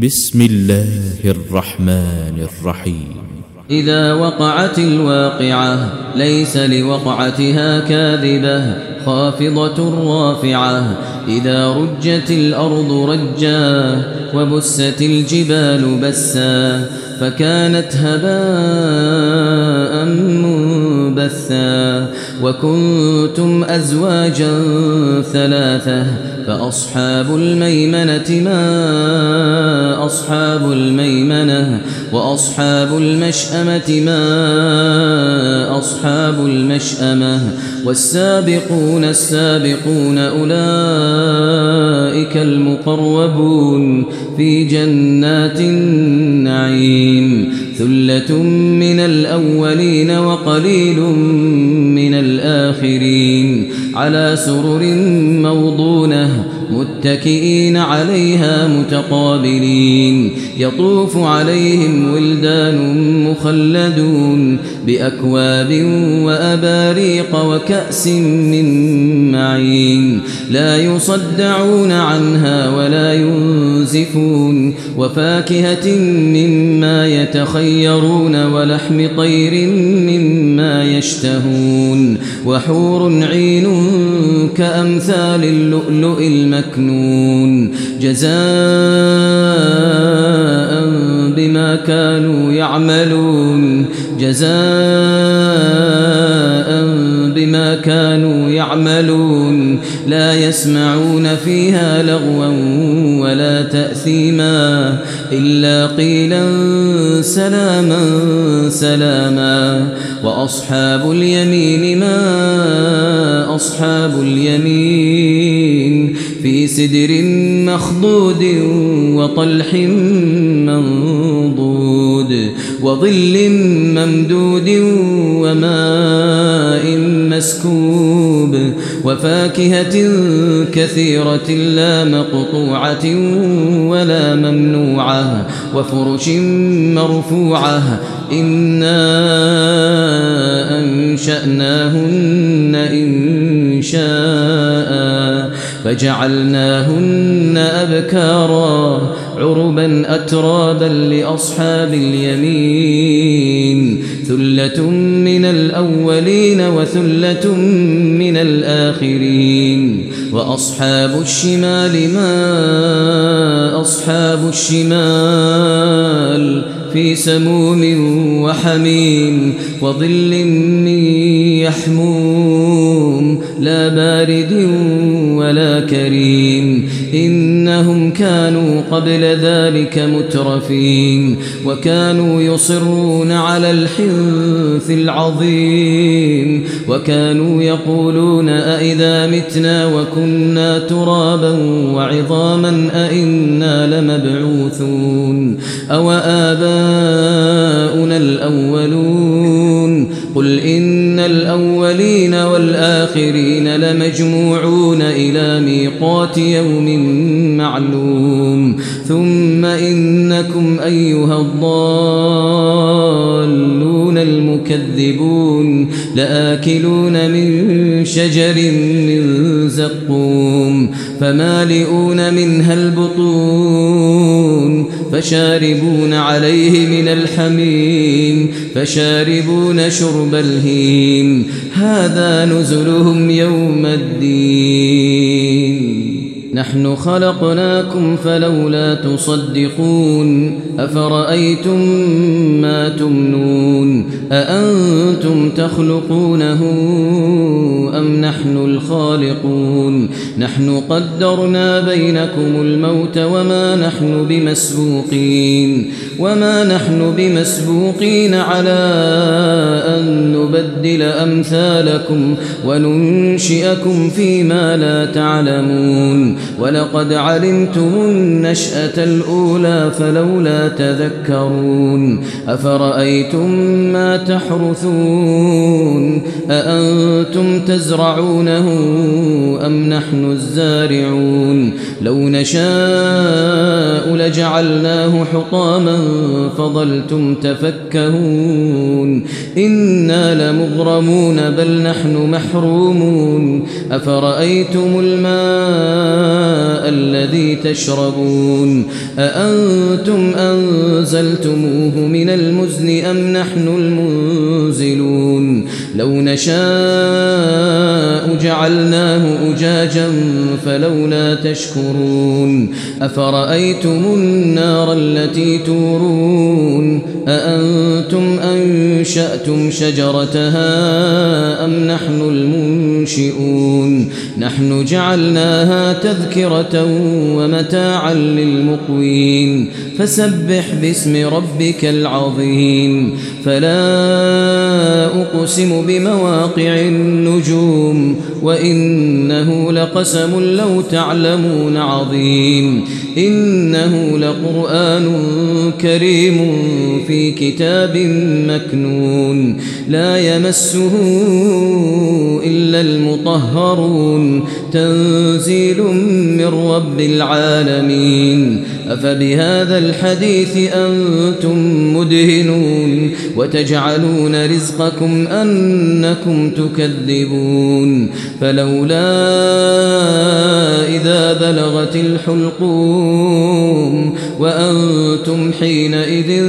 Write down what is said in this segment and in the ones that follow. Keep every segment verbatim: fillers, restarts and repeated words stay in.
بسم الله الرحمن الرحيم. إذا وقعت الواقعة ليس لوقعتها كاذبة خافضة رافعة. إذا رجت الأرض رجا وبست الجبال بسا فكانت هباء منبثا. وكنتم أزواجا ثلاثة فأصحاب الميمنة ما أصحاب الميمنة وأصحاب المشأمة ما أصحاب المشأمة. والسابقون السابقون أولئك المقربون في جنات النعيم. ثلة من الأولين وقليل من الآخرين على سرر موضونة متكئين عليها متقابلين. يطوف عليهم ولدان مخلدون بأكواب وأباريق وكأس من معين لا يصدعون عنها ولا ينزفون. وفاكهة مما يتخيرون ولحم طير مما يشتهون. وحور عين كأمثال اللؤلؤ المكنون جزاء بما كانوا يعملون جزاء بما كانوا يعملون. لا يسمعون فيها لغوا ولا تأثيما إلا قيلا سلاما سلاما. وأصحاب اليمين ما أصحاب اليمين في سدر مخضود وطلح منضود وظل ممدود وماء مسكوب. وفاكهة كثيرة لا مقطوعة ولا ممنوعة وفرش مرفوعة. إنا أنشأناهن إنشاء فجعلناهن أبكارا عربا أترابا لأصحاب اليمين. ثلة من الأولين وثلة من الآخرين. وأصحاب الشمال ما أصحاب الشمال في سموم وحميم وظل من يحموم لا بارد ولا كريم. إنهم كانوا قبل ذلك مترفين وكانوا يصرون على الحنث العظيم. وكانوا يقولون أئذا متنا وكنا ترابا وعظاما أئنا لمبعوثون أو آباؤنا الأولون. قل إن الأولين والآخرين لمجموعون إلى ميقات يوم معلوم. ثم إنكم أيها الضالون المكذبون لآكلون من شجر من زقوم فمالئون منها البطون فشاربون عليه من الحميم فشاربون شرب الهيم. هذا نزلهم يوم الدين. نحن خلقناكم فلولا تصدقون. أفرأيتم ما تمنون أأنتم تخلقونه أم نحن الخالقون. نحن قدرنا بينكم الموت وما نحن بمسبوقين وما نحن بمسبوقين على أن نبدل أمثالكم وننشئكم فيما لا تعلمون. ولقد علمتم النشأة الأولى فلولا تذكرون. أفرأيتم ما تحرثون أأنتم تزرعونه أم نحن الزارعون. لو نشاء لجعلناه حطاما فظلتم تفكهون. إنا لمغرمون بل نحن محرومون. أفرأيتم الماء الذي تشربون أأنتم أنزلتموه من المزن أم نحن المنزلون لو نشاء جعلناه أجاجا فلولا تشكرون أفرأيتم النار التي تورون أأنتم أنشأتم شجرتها أم نحن المنشئون نحن جعلناها تذكرة ومتاعا للمقوين فسبح باسم ربك العظيم فلا أقسم بمواقع النجوم وإنه لقسم لو تعلمون عظيم إنه لقرآن كريم في كتاب مكنون لا يمسه إلا المطهرون تنزيل من رب العالمين أفبهذا الحديث أنتم مدهنون وتجعلون رزقكم أنكم تكذبون فلولا إذا بلغت الحلقوم وأنتم حينئذ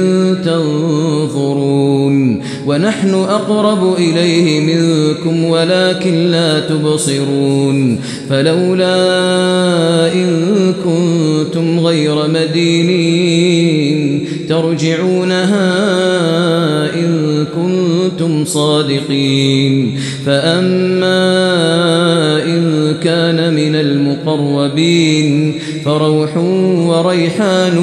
تنظرون ونحن أقرب إليه منكم ولكن لا تبصرون فلولا إن كنتم غير مدينين ترجعونها إن كنتم صادقين فأما إن كان من المقربين فروح وريحان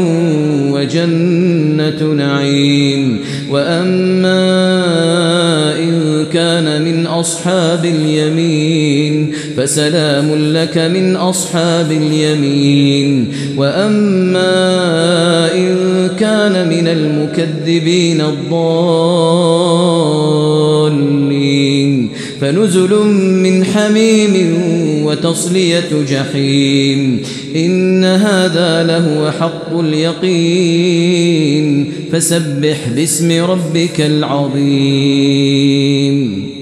وجنة نعيم وأما إن كان من أصحاب اليمين فسلام لك من أصحاب اليمين وأما إن كان من المكذبين الضالين فنزل من حميم وتصلية جحيم إن هذا لهو حق اليقين فسبح باسم ربك العظيم